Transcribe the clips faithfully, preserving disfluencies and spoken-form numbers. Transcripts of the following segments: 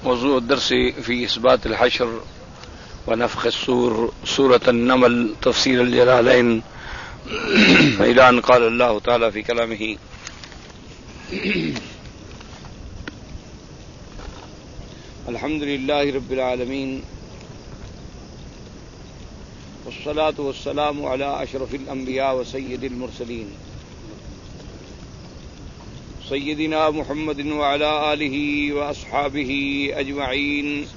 موضوع الدرس في إثبات الحشر ونفخ الصور سورة النمل تفسير الجلالين إلى أن قال الله تعالى في كلامه الحمد لله رب العالمين والصلاة والسلام على أشرف الأنبياء وسيد المرسلين سيدنا محمد وعلى آله وأصحابه أجمعين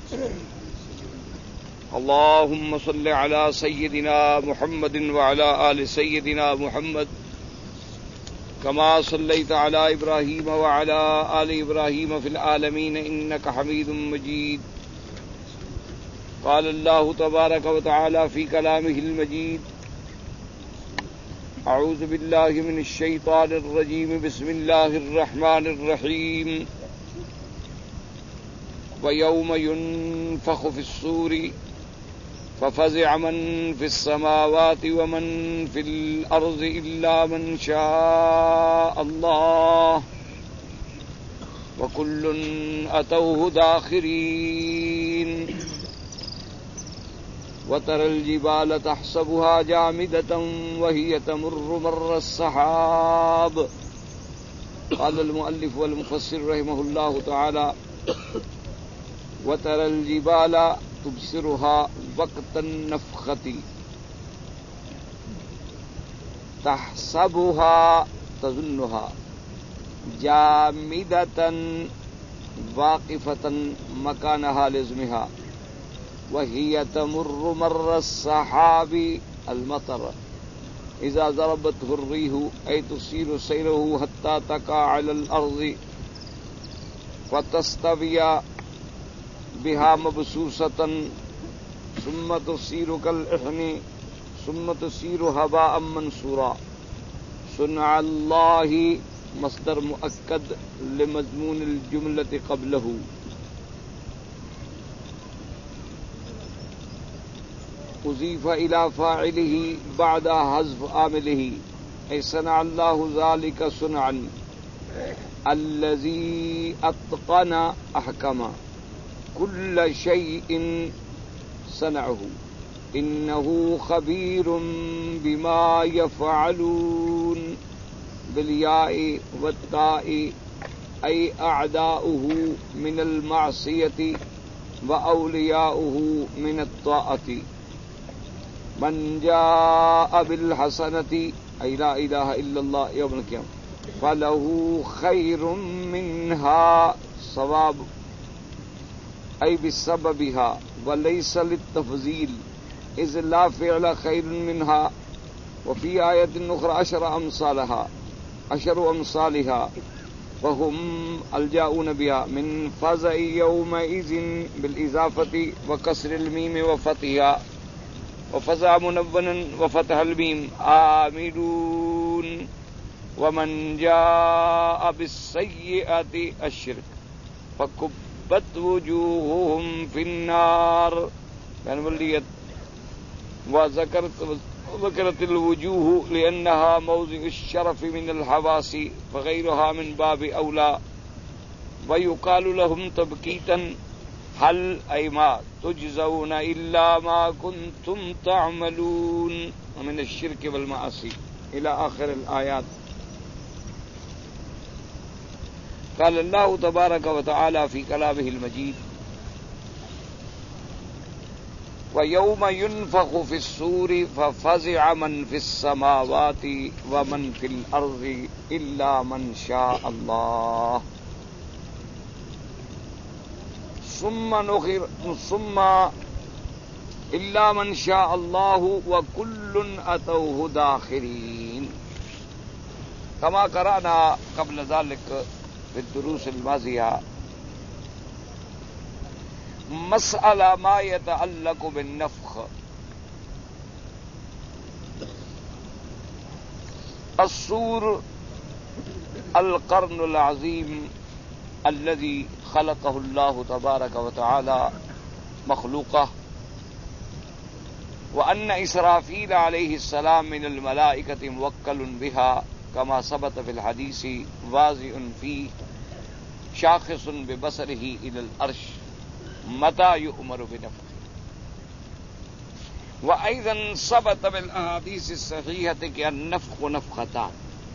اللهم صل على سيدنا محمد وعلى آل سيدنا محمد كما صليت على إبراهيم وعلى آل إبراهيم في العالمين إنك حميد مجيد قال الله تبارك وتعالى في كلامه المجيد أعوذ بالله من الشيطان الرجيم بسم الله الرحمن الرحيم ويوم ينفخ في الصور ففزع من في السماوات ومن في الأرض إلا من شاء الله وكل أتوه داخرين وترى الجبال تحسبها جامدة وهي تمر مر السحاب قال المؤلف والمفسر رحمه الله تعالى وترى الجبال تبصرها وقت النفخة تحسبها تظنها جامدة واقفة مكانها لازمها وهي تمر مر السحاب المطر إذا ضربته الريح أي تسير سيره حتى تقع على الأرض فتستوي بها مبسوسة ثم تصير كالإحن ثم تصير هباء منثورا صنع الله مصدر مؤكد لمضمون الجملة قبله أضيف إلى فاعله بعد حذف عامله أي صنع الله ذلك صنعا الذي أتقن أحكم كل شيء صنعه إنه خبير بما يفعلون بالياء والتاء أي أعداؤه من المعصية وأولياؤه من الطاعة من جاء بالحسنة أي لا إله إلا الله يوم القيامة فله خير منها صواب أي بسببها وليس للتفضيل إذ لا فعل خير منها وفي آية أخرى عشر أمثالها عشر أمثالها وهم الجاؤون بها من فزع يومئذ بالإضافة وكسر الميم وفتحها وفزع منونا وفتح الميم آمنون ومن جاء بالسيئة الشرك فكبت وجوههم في النار يعني وذكرت ذكرت الوجوه لأنها موضع الشرف من الحواس فغيرها من باب أولى ويقال لهم تبكيتا هل أي ما تجزون إلا ما كنتم تعملون ومن الشرك والمعاصي إلى آخر الآيات. قال الله تبارك وتعالى في كلامه المجيد وَيَوْمَ يُنْفَخُ فِي الصُّورِ فَفَزِعَ مَنْ فِي السَّمَاوَاتِ وَمَنْ فِي الْأَرْضِ إِلَّا مَنْ شَاءَ اللَّهُ ثُمَّ نُخِرَ ثُمَّ إِلَّا مَنْ شَاءَ اللَّهُ وَكُلٌّ أَتَوْهُ دَاخِرِينَ كما قرأنا قبل ذلك في الدروس الماضية مسألہ ما يتعلق بالنفخ الصور القرن العظيم الذي خلقه الله تبارك وتعالى مخلوقه وأن إسرافيل عليه السلام من الملائكة موكل بها كما ثبت في الحديث واضح فيه شاخص ببصره إلى العرش متى يؤمر بنفخه. وأيضا ثبت بالأحاديث الصحيحة کہ النفخ نفختان،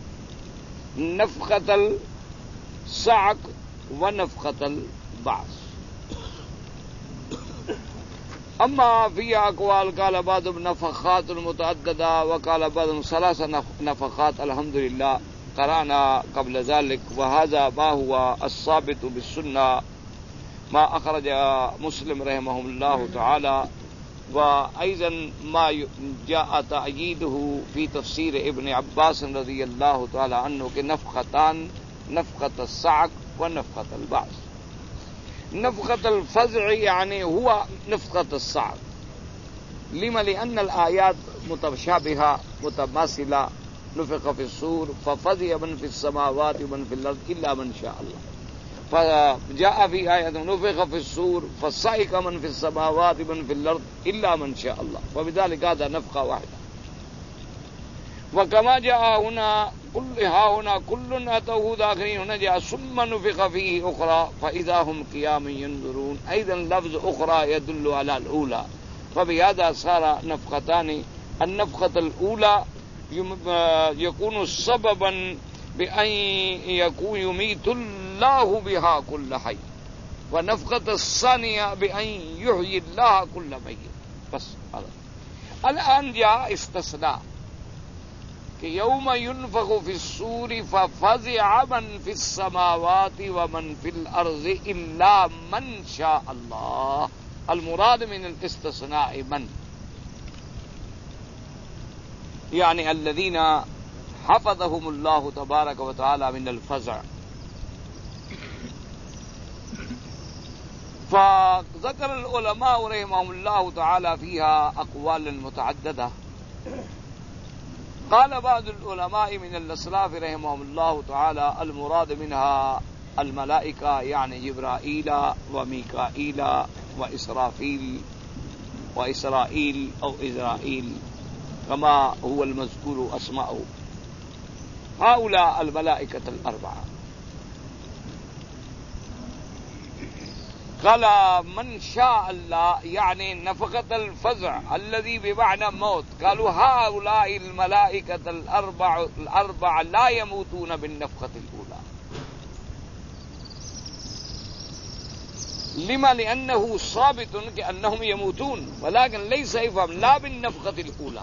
نفخة الصعق ونفخة البعث. اما فی اقوال قال بعضهم نفخات المتعددة وقال بعضهم ثلاث نفخات. الحمد لله قرانا قبل ذلك وهذا ما هو الثابت بالسنة ما أخرج مسلم رحمه الله تعالى، وأيضا ما جاء تأييده في تفسير ابن عباس رضي الله تعالى عنه كنفختان، نفخة الصعق ونفخة البعث. نفخة الفزع يعني هو نفخة الصعق. لما؟ لأن الآيات متشابهة متماثلة. نفخ في الصور ففزع من في السماوات ومن في الأرض إلا من شاء الله. فجاء في آية نفخ في الصور فصعق من في السماوات ومن في الأرض إلا من شاء الله، وبذلك هذا نفخة واحدة. وكما جاء هنا كل ها هنا كل أتوه داخلين، هنا جاء ثم نفخ فيه أخرى فإذا هم قيام ينظرون. أيضا لفظ أخرى يدل على الأولى، فبهذا صار نفختان. النفخة الأولى يكون سببا بأن يكون يميت الله بها كل حي، ونفخة الثانية بأن يحيي الله كل ميت. بس هذا. الآن جاء استثناء کہ یوم ينفخ في الصور ففزع من في السماوات ومن في الأرض إلا من شاء الله. المراد من الاستثناء من، يعني الذين حفظهم الله تبارك وتعالى من الفزع. فذكر العلماء رحمهم الله تعالى فيها أقوال متعددة. قال بعض العلماء من الأسلاف رحمهم الله تعالى المراد منها الملائكة، يعني جبرائيل وميكائيل وإسرافيل وإسرائيل أو إسرائيل كما هو المذكور أسماءه. هؤلاء الملائكة الأربعة. قال من شاء الله يعني نفخة الفزع الذي بمعنى موت. قالوا هؤلاء الملائكة الأربع الأربعة لا يموتون بالنفخة الأولى. لما؟ لأنه ثابت كأنهم يموتون، ولكن ليس يفهم لا بالنفخة الأولى.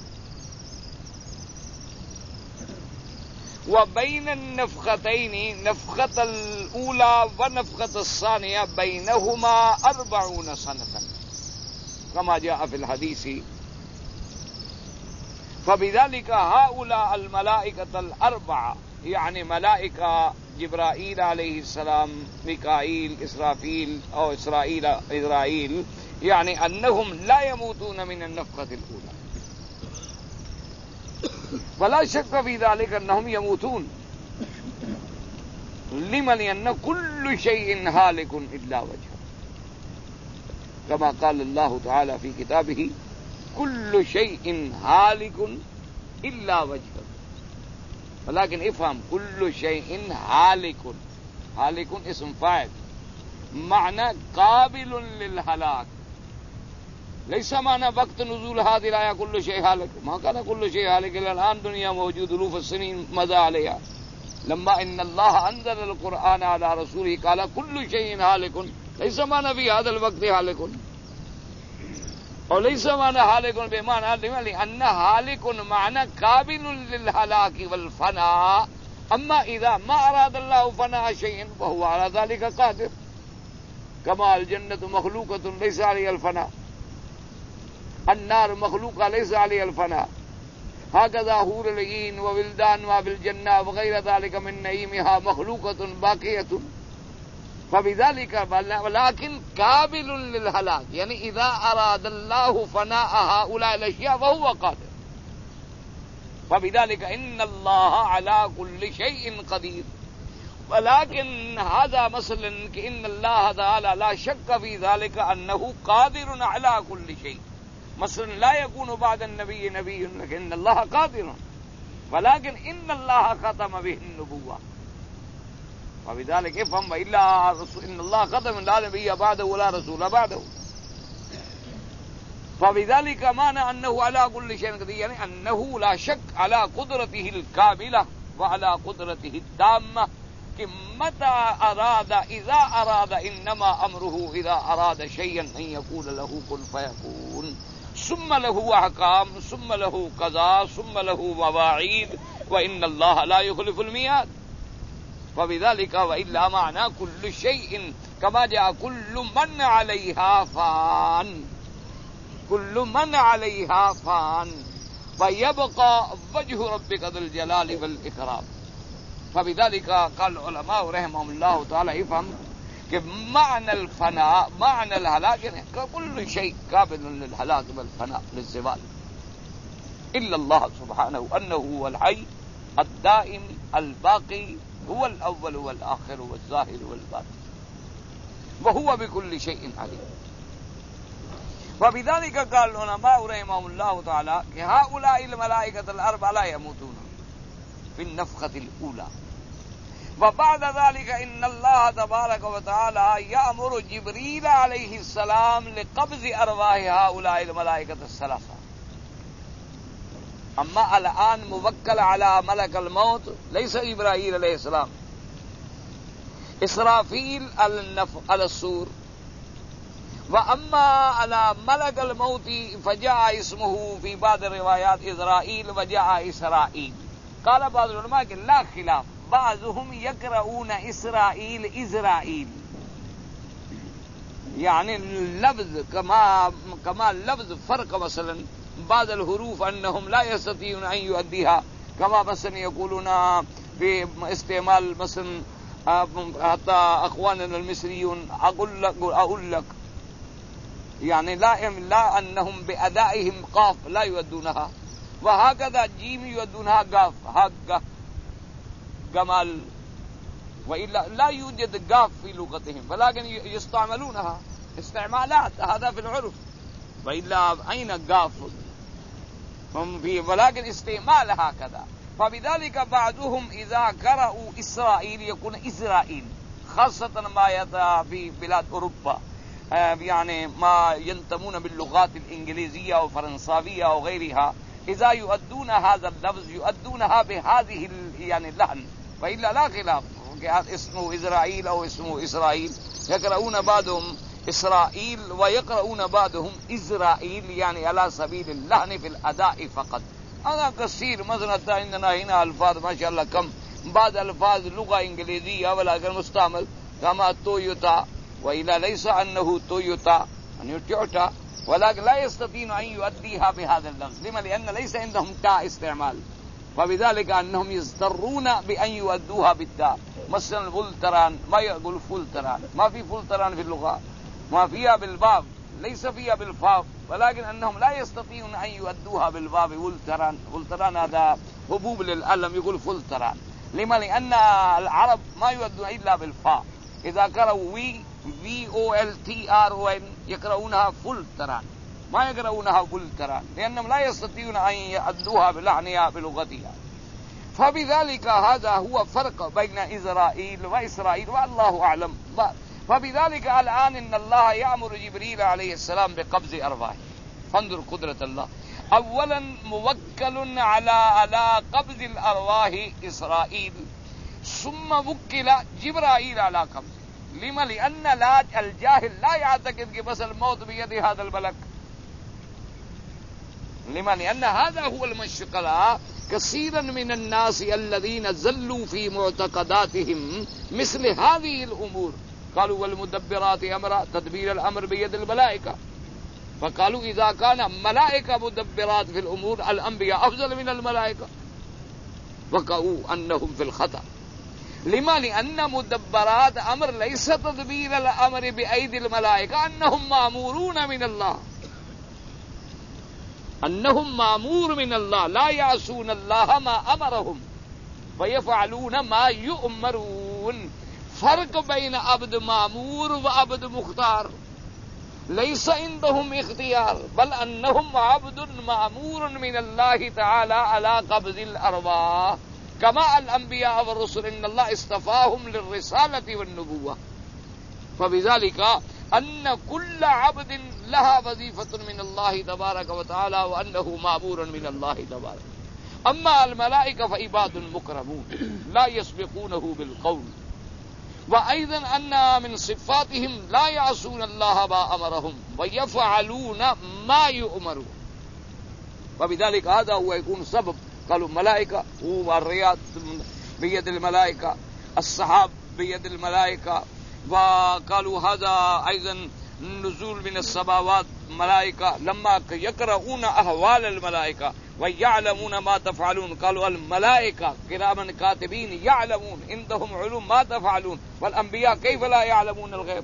وبين النفختين نفخة الأولى ونفخة الثانية بينهما أربعون سنة كما جاء في الحديث. فبذلك هؤلاء الملائكة الأربعة يعني ملائكة جبرائيل عليه السلام، ميكائيل، إسرافيل أو إسرائيل إسرائيل، يعني أنهم لا يموتون من النفخة الأولى، ولا شك في ذلك أنهم يموتون. لمن؟ لأن كل شيء هالك إلا وجهه، كما قال الله تعالى في كتابه كل شيء هالك إلا وجهه. ولكن افهم كل شيء هالك، هالك اسم فاعل معنى قابل للهلاك، ليس معنى وقت نزول هذه الآية كل شيء هالك. ما كان كل شيء هالك إلى الآن، دنيا موجود ألوف السنين مضى عليها. لما إن الله أنزل القرآن على رسوله قال كل شيء هالك، ليس معنى في هذا الوقت هالك، وليس معنى هالك بمعنى لأن هالك معنى قابل للهلاك والفناء. أما إذا ما أراد الله فناء شيء فهو على ذلك قادر، كما الجنة مخلوقة ليس عليها الفناء، النار مخلوقة ليس عليها الفناء، هكذا حور العين وولدان ما بالجنة وغير ذلك من نعيمها مخلوقة باقية. فبذلك ولكن قابل للهلاك، يعني إذا أراد الله فناء هؤلاء الأشياء فهو قادر. فبذلك إن الله على كل شيء قدير. ولكن هذا مثلا إن الله تعالى لا شك في ذلك أنه قادر على كل شيء. مثلا لا يكون بعد النبي نبي، لكن الله قادر، ولكن إن الله ختم به النبوة. وبذلك افهم وإلا إن الله ختم لا نبي بعده ولا رسول بعده. فبذلك معنى أنه على كل شيء قدير، يعني أنه لا شك على قدرته الكاملة وعلى قدرته التامة، کہ متى أراد إذا أراد إنما أمره إذا أراد شيئا أن يقول له كن فيكون، ثم له أحكام ثم له قضاء ثم له مواعيد، وإن الله لا يخلف الميعاد. فبذلك وإلا معنى كل شيء كما جاء كل من عليها فان، كل من عليها فان ويبقى وجه ربك ذو الجلال والإكرام. فبذلك قال العلماء رحمهم الله تعالى افهم کہ معنى الفناء معنى الهلاك يعني كل شيء قابل للهلاك والفناء للزوال إلا الله سبحانه أنه هو الحي الدائم الباقي، هو الأول والآخر والظاهر والباطن، وهو بكل شيء عليم. وبذلك قال العلماء رحمهم الله تعالى کہ هؤلاء الملائكة الأربعة لا يموتون في النفخة الأولى، وبعد ذلك إن الله تبارك وتعالى يأمر جبريل عليه السلام لقبض أرواح هؤلاء الملائكة الثلاثة. أما الآن موكل على ملك الموت ليس إبراهيم عليه السلام، إسرافيل على الصور، وأما على ملك الموت فجاء اسمه في بعض الروايات إسرائيل وجاء إسرائيل. قال بعض العلماء کہ لا خلاف، بعضهم يقرؤون إسرائيل إسرائيل، يعني اللفظ كما كما اللفظ فرق مثلا بعض الحروف أنهم لا يستطيعون أن يؤديها، كما مثلا يقولون في استعمال مثلا حتى أخواننا المصريون أقول لك أقول لك يعني لا لا أنهم بأدائهم قاف لا يؤدونها، وهكذا جيم يؤدونها قاف حق جمال، وإلا لا يوجد قاف في لغتهم ولكن يستعملونها استعمالات، هذا في العرف، وإلا أين قاف هم في، ولكن استعمال هكذا. فبذلك بعضهم إذا قرأوا إسرائيل يكون إسرائيل، خاصة ما يتا في بلاد أوروبا، يعني ما ينتمون باللغات الإنجليزية وفرنساوية وغيرها، إذا يؤدون هذا اللفظ يؤدونها بهذه يعني اللحن، وإلا لا خلاف اسمه إسرائيل أو اسمه إسرائيل. يقرؤون بعضهم إسرائيل ويقرؤون بعضهم إسرائيل، يعني على سبيل اللحن في الأداء فقط. هذا كثير، مثلا عندنا هنا ألفاظ ما شاء الله كم، بعض ألفاظ لغة إنجليزية ولكن مستعمل كما تويوتا، وإلا ليس أنه تويوتا أنه تويوتا، ولكن لا يستطيع أن يؤديها بهذا اللفظ. لما؟ لأن ليس عندهم تاء استعمال، وبذلك أنهم يضطرون بأن يؤدوها بالتاء. مثلا فلتران ما يقول فلتران، ما في فلتران في اللغة، ما فيها بالباب، ليس فيها بالفاء، ولكن أنهم لا يستطيعون أن يؤدوها بالباب. فلتران فلتران هذا حبوب للألم يقول فلتران. لما؟ لأن العرب ما يؤدون إلا بالفاء، إذا قرأوا وي في او ال تي ار او ان يقرؤونها فلتران، ما يقرؤونها فلتران، لأنهم لا يستطيعون أن يؤدوها بلحنها بلغتها. فبذلك هذا هو فرق بين إسرائيل وإسرائيل، والله أعلم. فبذلك الآن إن الله يأمر جبريل عليه السلام بقبض أرواحه. فانظر قدرة الله، أولا موكل على على قبض الأرواح إسرائيل، ثم وكل جبرائيل على قبض. لما؟ لأن لا الجاهل لا يعتقد کہ بس الموت بيد هذا الملك. لما؟ لأن هذا هو المشكلة. كثيرا من الناس الذين زلوا في معتقداتهم مثل هذه الأمور، قالوا والمدبرات أمرا، تدبير الأمر بيد الملائكة، فقالوا إذا كان ملائكة مدبرات في الأمور الأنبياء أفضل من الملائكة، وقعوا أنهم في الخطأ. لما؟ لأن مدبرات أمر ليس تدبير الأمر بأيدي الملائكة، أنهم مأمورون من الله، أنهم مأمور من الله، لا يعصون الله ما أمرهم ويفعلون ما يؤمرون. فرق بين عبد مأمور وعبد مختار، ليس عندهم اختيار، بل أنهم عبد مأمور من الله تعالى على قبض الأرواح. كما الأنبياء والرسل إن الله اصطفاهم للرسالة والنبوة. فبذلك أن كل عبد لها وظيفة من الله تبارك وتعالى وأنه مأمور من الله تبارك. أما الملائكة فعباد مكرمون لا يسبقونه بالقول. وأيضا أن من صفاتهم لا يعصون الله ما أمرهم ويفعلون ما يؤمرون. وبذلك هذا هو يكون سبب. قالوا الملائكة والرياض بيد الملائكة، السحاب بيد الملائكة، وقالوا هذا أيضا نزول من السماوات ملائكة. لما يقرؤون أحوال الملائكة ويعلمون ما تفعلون قالوا الملائكة كراما كاتبين يعلمون عندهم علوم ما تفعلون. والأنبياء كيف لا يعلمون الغيب؟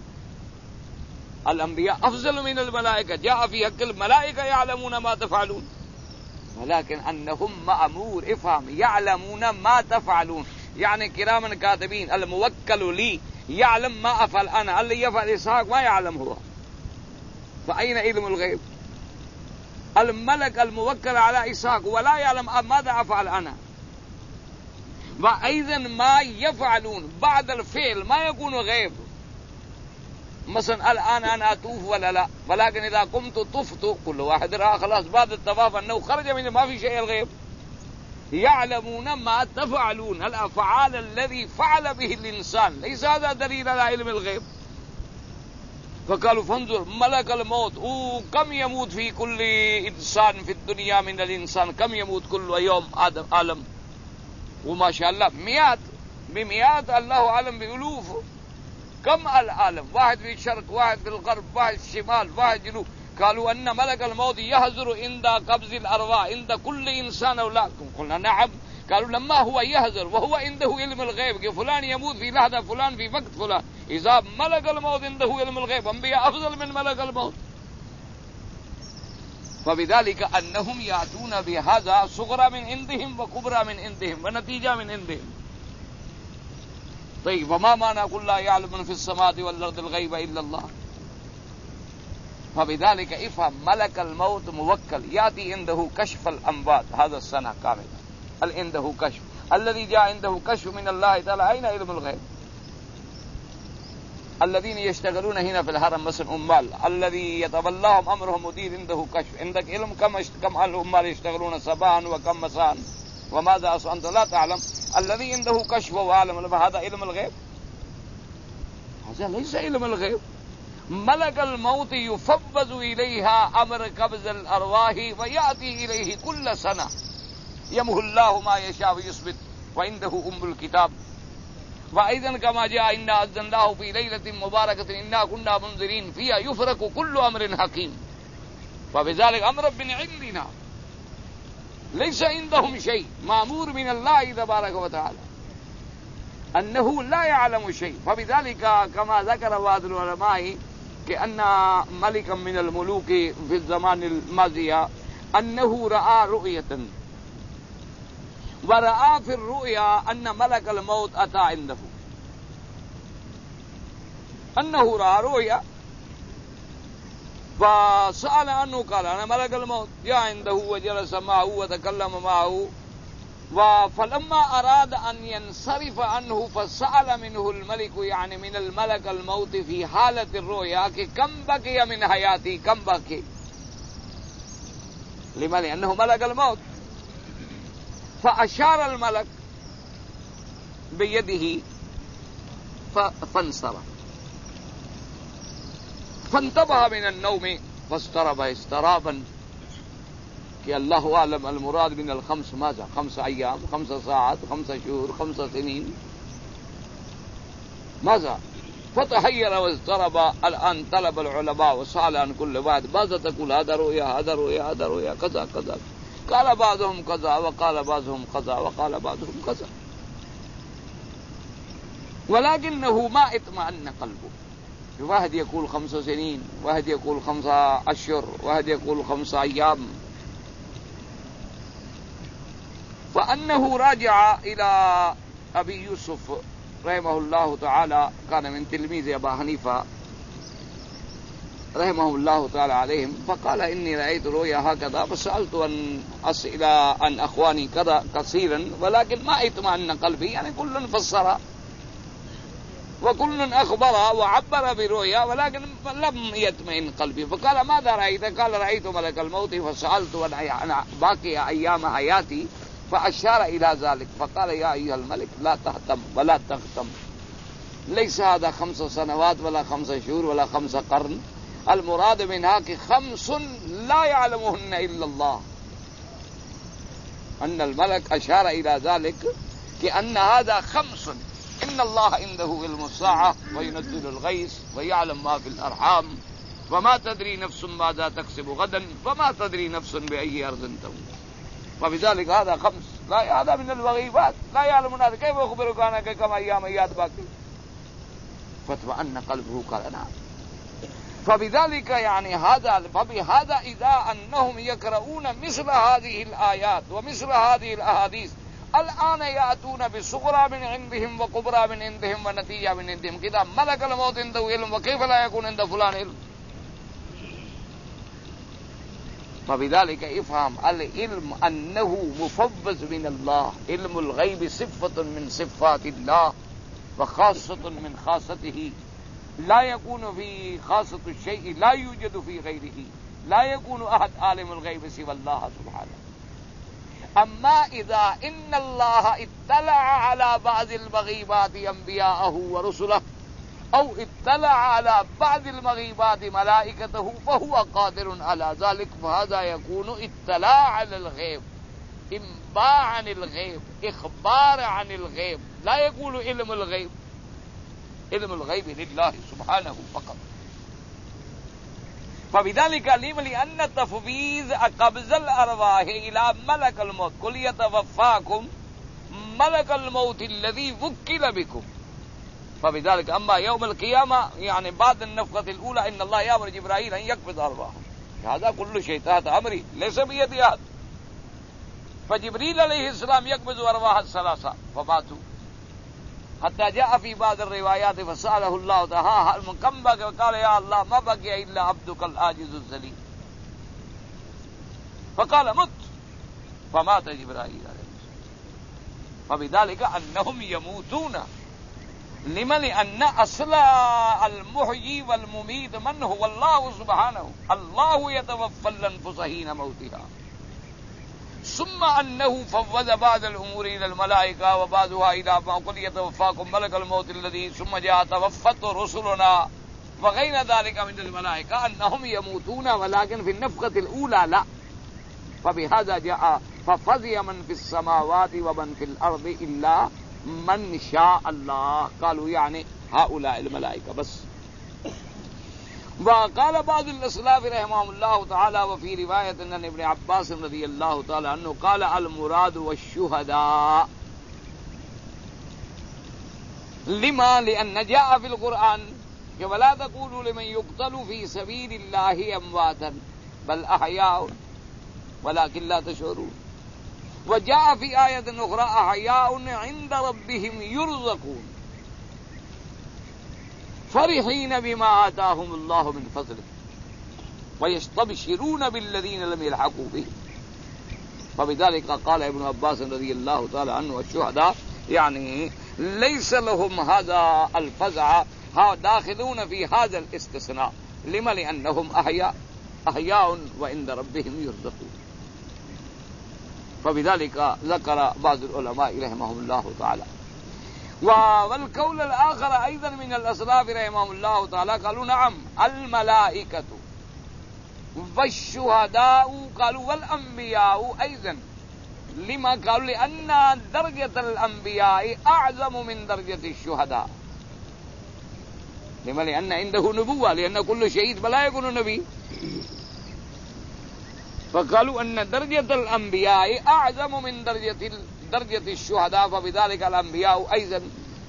الأنبياء أفضل من الملائكة، جاء في حق الملائكة يعلمون ما تفعلون، ولكن أنهم مأمور افهم يعلمون ما تفعلون، يعني كراما كاتبين. الموكل لي يعلم ما أفعل أنا، اللي يفعل إسحاق ما يعلم هو، فأين علم الغيب؟ الملك الموكل على إسحاق ولا يعلم ماذا أفعل أنا. وأيضا ما يفعلون بعد الفعل ما يكون غيب. مثلا الآن أنا أطوف ولا لا، ولكن إذا قمت طفت كل واحد رأى خلاص بعد الطواف أنه خرج من ما في شيء الغيب. يعلمون ما تفعلون، الأفعال الذي فعل به الإنسان ليس هذا دليل على علم الغيب. فقالوا فانظر ملك الموت كم يموت في كل إنسان في الدنيا من الإنسان، كم يموت كل يوم آدم عالم، وما شاء الله مئات بمئات، الله أعلم بألوف. كم العالم؟ واحد في الشرق، واحد في الغرب، واحد في الشمال، واحد جنوب. قالوا أن ملك الموت يهزر عند قبض الأرواح عند كل إنسان أولاكم. قلنا نعم. قالوا لما هو يهزر وهو عنده علم الغيب، فلان يموت في لحظة فلان في وقت فلان. إذا ملك الموت عنده علم الغيب، أنبياء أفضل من ملك الموت. فبذلك أنهم يأتون بهذا صغرى من عندهم وكبرى من عندهم ونتيجة من عندهم. طيب وما معنى قل لا يعلم من في السماوات والأرض الغيب إلا الله؟ فبذلك افهم ملك الموت موكل يأتي عنده كشف الأنبات هذا السنة كاملة، هل عنده كشف؟ الذي جاء عنده كشف من الله تعالى أين علم الغيب؟ الذين يشتغلون هنا في الحرم مثلا أمال، الذي يتولاهم أمرهم مدير عنده كشف. عندك علم كم كم الأمال يشتغلون صباحا وكم مساء وماذا أصلا أنت لا تعلم؟ الذي عنده كشف وعالم هذا علم الغيب؟ هذا ليس علم الغيب. ملك الموت يفوض إليها أمر قبض الأرواح ويأتي إليه كل سنة، يمحو الله ما يشاء ويثبت وعنده أم الكتاب. وأيضا كما جاء إنا أنزلناه في ليلة مباركة إنا كنا منذرين فيها يفرق كل أمر حكيم. فبذلك أمر من عندنا ليس عندهم شيء، مأمور من الله تبارك وتعالى أنه لا يعلم شيء. فبذلك كما ذكر بعض العلماء كأن ملكا من الملوك في الزمان الماضي أنه رأى رؤية، ورأى في الرؤيا أن ملك الموت أتى عنده، أنه رأى رؤيا فسأل عنه قال أنا ملك الموت، جاء عنده وجلس معه وتكلم معه. فلما أراد أن ينصرف عنه فسأل منه الملك يعني من الملك الموت في حالة الرؤيا كم بقي من حياتي، كم بقي، لما؟ لأنه ملك الموت. فأشار الملك بيده فانصرف، فانتبه من النوم فاسترب استرابا کہ اللہ اعلم المراد من الخمس ماذا؟ خمس ایام، خمس ساعات، خمس شهور، خمس سنين، ماذا؟ فتحير واضطرب. الآن طلب العلماء وسأل عن كل واحد ماذا تقول؟ هذا رؤيا هذا رؤيا هذا رؤيا كذا كذا، قال بعضهم كذا وقال بعضهم كذا وقال بعضهم كذا، ولكنه ما اطمأن قلبه. واحد يقول خمس سنين، واحد يقول خمسة أشهر، واحد يقول خمسة أيام. فأنه راجع إلى أبي رحمهم الله تعالى عليهم فقال إني رأيت رؤيا هكذا فسألت أن أسئل عن أخواني كذا كثيرا ولكن ما اطمأن قلبي، يعني كل فسر وكل أخبر وعبر برؤيا ولكن لم يطمئن قلبي. فقال ماذا رأيت؟ قال رأيت ملك الموت فسألت عن باقي أيام حياتي فأشار إلى ذلك فقال يا أيها الملك لا تهتم ولا تغتم، ليس هذا خمس سنوات ولا خمس شهور ولا خمس قرن، المراد منها کہ خمس لا يعلمهن إلا الله. أن الملك أشار إلى ذلك کہ أن هذا خمس، إن الله عنده علم الساعة وينزل الغيث ويعلم ما في الأرحام وما تدري نفس ماذا تكسب غدا وما تدري نفس بأي أرض تموت. فبذلك هذا خمس، لا هذا من الغيبات لا يعلمون هذا، كيف أخبرك عنك كما أيام أيات باقي؟ فاطمأن قلبه قال نعم. فبذلك يعني هذا فبهذا إذا أنهم يقرؤون مثل هذه الآيات ومثل هذه الأحاديث الآن يأتون بصغرى من عندهم وكبرى من عندهم ونتيجة من عندهم كذا ملك الموت عنده علم وكيف لا يكون عند فلان علم. فبذلك افهم العلم أنه مفوض من الله، علم الغيب صفة من صفات الله وخاصة من خاصته، لا يكون في خاصة الشيء لا يوجد في غيره، لا يكون أحد عالم الغيب سوى الله سبحانه. أما إذا إن الله اطلع على بعض المغيبات أنبياءه ورسله أو اطلع على بعض المغيبات ملائكته فهو قادر على ذلك، فهذا يكون اطلاع على الغيب، انباء عن الغيب، إخبار عن الغيب، لا يقول علم الغيب. علم الغيب لله سبحانه فقط. فبذلك علم لأن تفويض قبض الأرواح إلى ملك الموت قل يتوفاكم ملك الموت الذي وكل بكم. فبذلك أما يوم القيامة يعني بعد النفخة الأولى إن الله يأمر جبرائيل أن يقبض أرواحهم، هذا كل شيء تحت أمري ليس بيد أحد. فجبريل عليه السلام يقبض أرواح الثلاثة فماتوا حتى جاء في بعض الروايات فسأله الله تعالى هل من كم بقي؟ قال يا الله ما بقي إلا عبدك العاجز الذليل. فقال مت، فمات جبرائيل عليه السلام. فبذلك أنهم يموتون لمن أن أصل المحيي والمميت من هو الله سبحانه. الله يتوفى الأنفس حين موتها، ثم أنه فوض بعض الأمور إلى الملائكة وبعضها إلى ما قل يتوفاكم ملك الموت الذي ثم جاء توفت رسلنا وغير ذلك من الملائكة أنهم يموتون ولكن في النفخة الأولى لا. فبهذا جاء ففزع من في السماوات ومن في الأرض إلا من شاء الله، قالوا يعني هؤلاء الملائكة بس. وقال بعض الأسلاف رحمهم الله تعالى وفي رواية أن ابن عباس رضي الله تعالى عنه قال المراد والشهداء لما لأن جاء في القرآن ولا تقولوا لمن يقتل في سبيل الله أمواتا بل أحياء ولكن لا تشعرون. وجاء في آية أخرى أحياء عند ربهم يرزقون فرحين بما آتاهم الله من فضله ويستبشرون بالذين لم يلحقوا به. فبذلك قال ابن عباس رضي الله تعالى عنه الشهداء يعني ليس لهم هذا الفزع، داخلون في هذا الاستثناء لما لأنهم أحياء أحياء وعند ربهم يرزقون. فبذلك ذكر بعض العلماء رحمهم الله تعالى. والقول الآخر أيضا من الأسلاف رحمهم الله تعالى قالوا نعم الملائكة والشهداء قالوا والأنبياء أيضا. لما قالوا لأن درجة الأنبياء أعظم من درجة الشهداء. لما لأن عنده نبوة، لأن كل شهيد بلا يكون نبي. فقالوا أن درجة الأنبياء أعظم من درجة درجة الشهداء، فبذلك الأنبياء أيضا.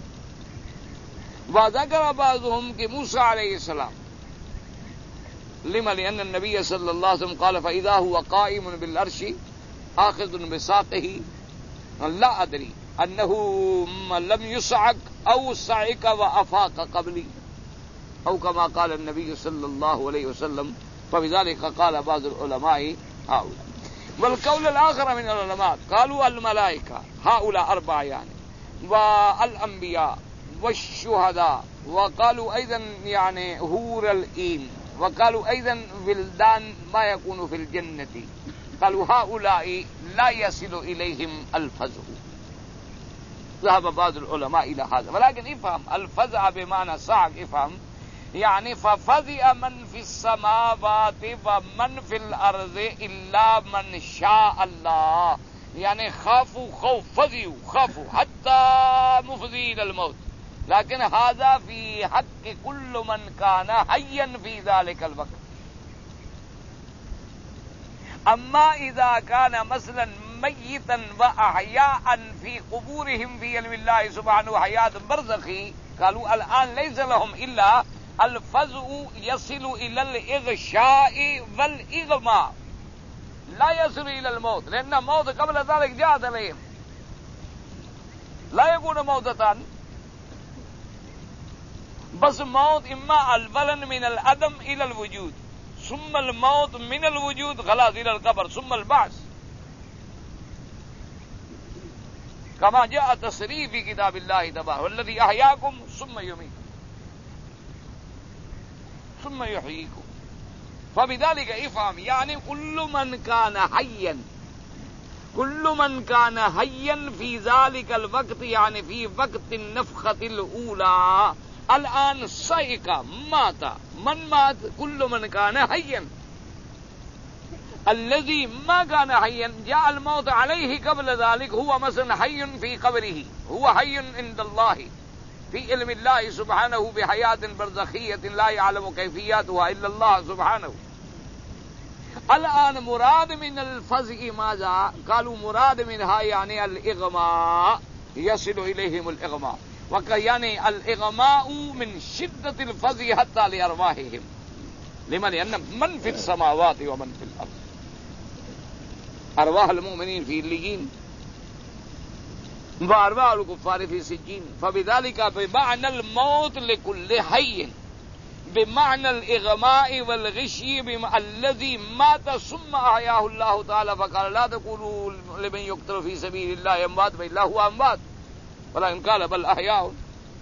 وذكر بعضهم كموسى عليه السلام لما لأن النبي صلى الله عليه وسلم قال فإذا هو قائم بالعرش آخذ بساقه لا أدري أنه لم يصعق أو صعق وأفاق قبلي. او كما قال النبي صلى الله عليه وسلم. فبذلك قال بعض العلماء هؤلاء. والقول الآخر من العلماء قالوا الملائكة هؤلاء أربعة يعني والأنبياء والشهداء، وقالوا أيضا يعني هور العين، وقالوا أيضا ولدان ما يكون في الجنة. قالوا هؤلاء لا يصل إليهم الفزع. ذهب بعض العلماء إلى هذا، ولكن افهم الفزع بمعنى صعق، افهم يعني ففزع من في السماوات ومن في الأرض إلا من شاء الله، يعني خافوا خوف، فزعوا خافوا حتى مفزي إلى الموت. لكن هذا في حق كل من كان حيا في ذلك الوقت. اما اذا كان مثلا میتا واحیاء في قبورهم في علم الله سبحانه حیات برزخی، قالوا الان ليس لهم الا الفزع يصل الى الاغشاء والاغماء، لا يصل الى الموت، لان الموت قبل ذلك جاءت عليهم، لا يكون موتة، بس موت اما الولن من العدم الى الوجود، ثم الموت من الوجود خلاص الى القبر، ثم البعث، كما جاء تصريح في كتاب الله تبارك والذي احياكم ثم يميتكم ثم يحييكم. فبذلك افهم يعني كل من كان حيا، كل من كان حيا في ذلك الوقت، يعني في وقت النفخة الأولى، الآن صعق مات. من مات؟ كل من كان حيا. الذي ما كان حيا جاء الموت عليه قبل ذلك، هو مثلا حي في قبره، هو حي عند الله في علم الله سبحانه بحياة برزخية لا يعلم كيفياتها إلا الله سبحانه. الآن مراد من الفزع ماذا؟ قالوا مراد منها يعني الإغماء، يصل إليهم الإغماء، ويعني الإغماء من شدة الفزع حتى لأرواحهم. لمن؟ لأن من في السماوات ومن في الأرض، أرواح المؤمنين في الليين وأرواح الكفار في سجين. فبذلك بمعنى الموت لكل حي، بمعنى الإغماء والغشي الذي مات ثم أحياه الله تعالى، فقال لا تقولوا لمن يقتل في سبيل الله أموات بل هو أموات، ولكن قال بل أحياء،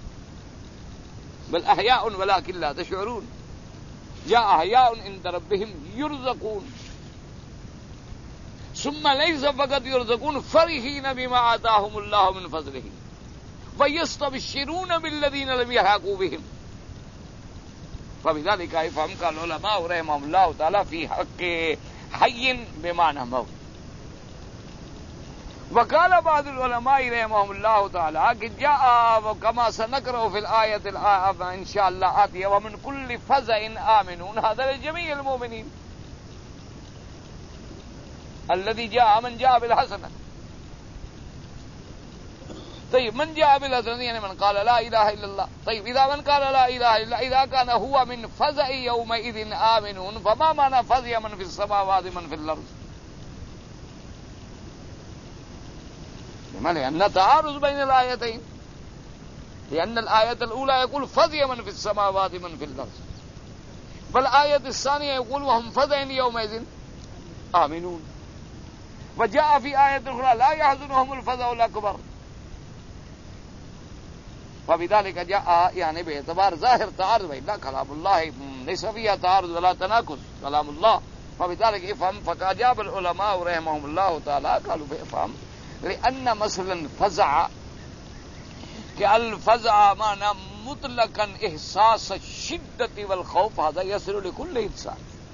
بل أحياء ولكن لا تشعرون. جاء أحياء عند ربهم يرزقون، ثم ليس فقط يرزقون فرحين بما آتاهم الله من فضله ويستبشرون بالذين لم يلحقوا بهم. فبذلك يفهم قال العلماء رحمهم الله تعالى في حق حي بمعنى موت. وقال بعض العلماء رحمهم الله تعالى کہ جاء كما سنقرأ في الآية الآية إن شاء الله آتية ومن كل فزع آمنون، هذا لجميع المؤمنين الذي جاء من جاء بالحسنة. طيب من جاء بالحسنة يعني من قال لا إله إلا الله. طيب إذا من قال لا إله إلا الله إذا كان هو من فزع يومئذ آمنون، فما معنى فزع من في السماوات من في الأرض؟ لأن تعارض بين الآيتين، لأن الآية الأولى يقول فزع من في السماوات من في الأرض، والآية الثانية يقول وهم فزع يومئذ آمنون. وجاء في آية أخرى لا يحزنهم الفزع الأكبر. فبذلك جاء يعني باعتبار ظاهر تعارض، لا كلام الله ليس فيها تعارض ولا تناقض، كلام الله. فبذلك افهم. فأجاب العلماء رحمهم الله تعالى قالوا بافهم لأن مثلا فزع كالفزع معنى مطلقا إحساس الشدة والخوف، هذا يصل لكل إنسان،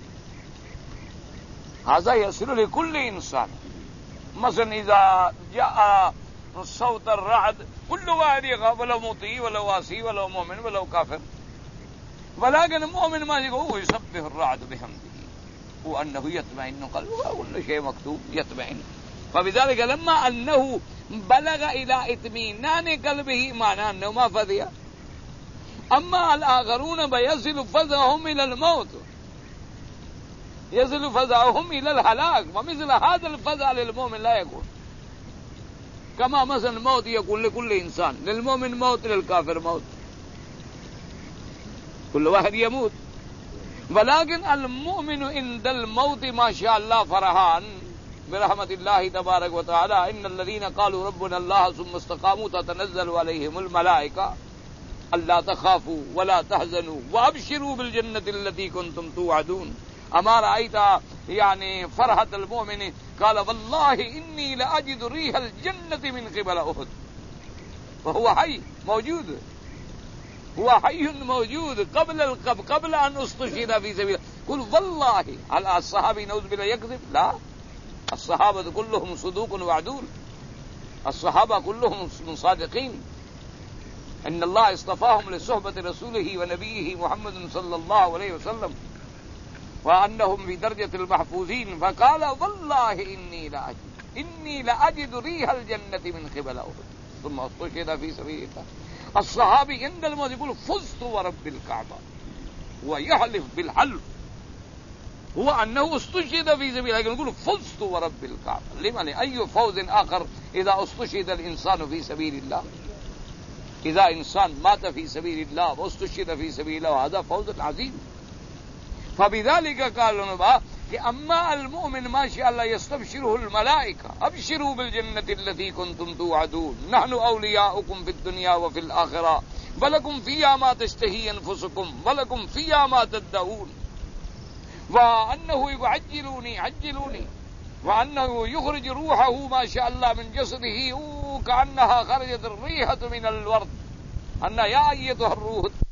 هذا يصل لكل إنسان. مثلا إذا جاء صوت الرعد كل واحد يخاف، ولو مطيع ولو عاصي ولو مؤمن ولو كافر، ولكن المؤمن ما يقول يسبح الرعد بحمده وأنه يطمئن قلبه، كل شيء مكتوب يطمئن. فبذلك لما أنه بلغ إلى اطمئنان قلبه معناه أنه ما فزع. أما الآخرون فيصل فزعهم إلى الموت، يصل فزعهم إلى الهلاك، ومثل هذا الفزع للمؤمن لا يكون. كما مثلا الموت يكون لكل إنسان، للمؤمن موت للكافر موت. كل واحد يموت. ولكن المؤمن عند الموت ما شاء الله فرحان برحمة الله تبارك وتعالى. إن الذين قالوا ربنا الله ثم استقاموا تتنزل عليهم الملائكة ألا تخافوا ولا تحزنوا وأبشروا بالجنة التي كنتم توعدون. أما رأيت يعني فرحة المؤمن قال والله إني لأجد ريح الجنة من قبل أحد، وهو حي موجود، هو حي موجود قبل القبل قبل أن استشهد في سبيل. قل والله. هل الصحابي نعوذ بالله يكذب؟ لا، الصحابة كلهم صدوق وعدول، الصحابة كلهم صادقين. إن الله اصطفاهم لصحبة رسوله ونبيه محمد صلى الله عليه وسلم وأنهم في درجة المحفوظين. فقال والله إني لأجد إني لأجد ريح الجنة من قبل أحد ثم استشهد في سبيل الله. الصحابي عند الموت يقول فزت ورب الكعبة، ويحلف بالحلف هو أنه استشهد في سبيل الله، يقول فزت ورب الكعبة. لمن أي فوز آخر إذا استشهد الإنسان في سبيل الله؟ إذا إنسان مات في سبيل الله واستشهد في سبيل الله هذا فوز عظيم. فبذلك قال النبي کہ اما المؤمن ما شاء الله يستبشره الملائكة ابشروا بالجنة التي كنتم توعدون نحن أولياؤكم في الدنيا وفي الآخرة ولكم فيها ما تشتهي أنفسكم ولكم فيها ما تدعون وأنه يعجلوني عجلوني وأنه يخرج روحه ما شاء الله من جسده كأنها خرجت الريحة من الورد أن يا أيتها الروح